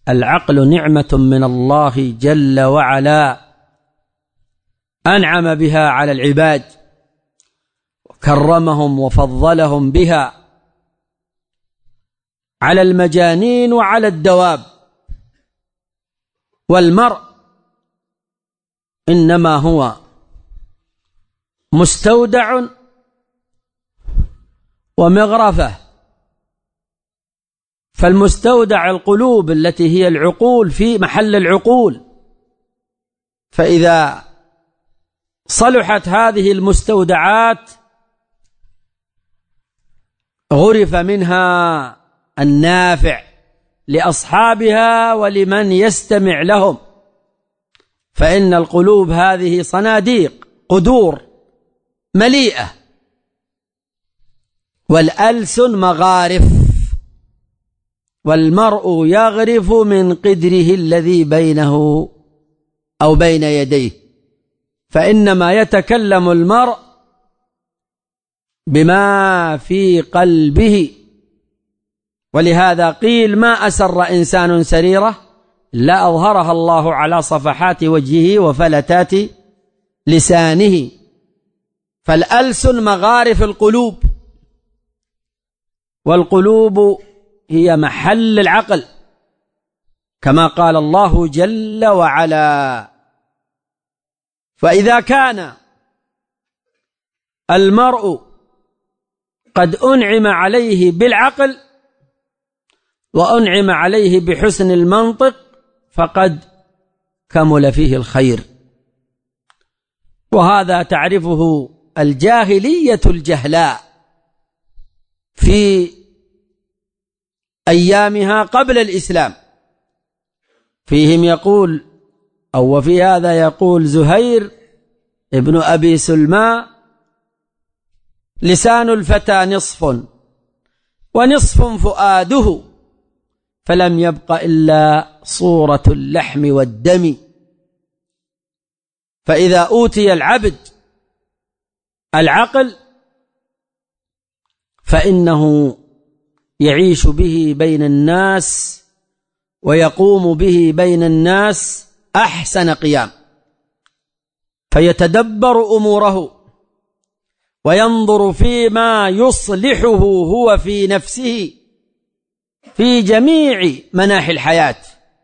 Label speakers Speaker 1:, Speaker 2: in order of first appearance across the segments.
Speaker 1: العقل نعمة من الله جل وعلا أنعم بها على العباد وكرمهم وفضلهم بها على المجانين وعلى الدواب. والمرء إنما هو مستودع ومغرفة، فالمستودع القلوب التي هي العقول في محل العقول، فإذا صلحت هذه المستودعات غرف منها النافع لأصحابها ولمن يستمع لهم، فإن القلوب هذه صناديق قدور مليئة، والألسن مغارف، والمرء يغرف من قدره الذي بينه أو بين يديه، فإنما يتكلم المرء بما في قلبه. ولهذا قيل: ما أسر إنسان سريرة لا أظهرها الله على صفحات وجهه وفلتات لسانه. فالألسن مغارف القلوب، والقلوب هي محل العقل، كما قال الله جل وعلا. فإذا كان المرء قد أنعم عليه بالعقل وأنعم عليه بحسن المنطق فقد كمل فيه الخير. وهذا تعرفه الجاهلية الجهلاء في أيامها قبل الإسلام. فيهم يقول، أو وفي هذا يقول زهير ابن أبي سلمى: لسان الفتى نصف ونصف فؤاده، فلم يبق إلا صورة اللحم والدم. فإذا أوتي العبد العقل فإنه يعيش به بين الناس ويقوم به بين الناس أحسن قيام، فيتدبر أموره وينظر فيما يصلحه هو في نفسه في جميع مناحي الحياة،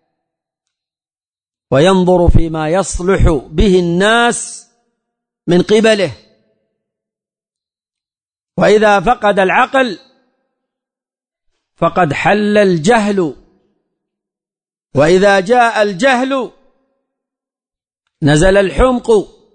Speaker 1: وينظر فيما يصلح به الناس من قبله. وإذا فقد العقل فقد حل الجهل، وإذا جاء الجهل نزل الحمق.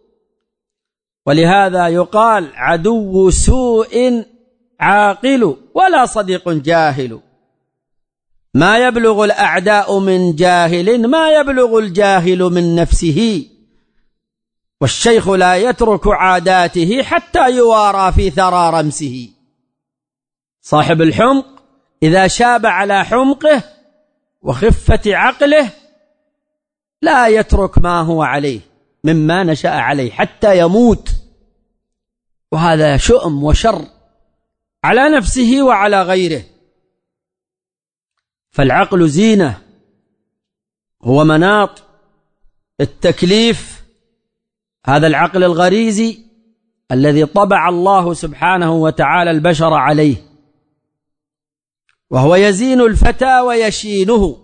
Speaker 1: ولهذا يقال: عدو سوء عاقل ولا صديق جاهل. ما يبلغ الأعداء من جاهل ما يبلغ الجاهل من نفسه، والشيخ لا يترك عاداته حتى يوارى في ثرى رمسه. صاحب الحمق إذا شاب على حمقه وخفة عقله لا يترك ما هو عليه مما نشأ عليه حتى يموت، وهذا شؤم وشر على نفسه وعلى غيره. فالعقل زينة، هو مناط التكليف، هذا العقل الغريزي الذي طبع الله سبحانه وتعالى البشر عليه، وهو يزين الفتى ويشينه.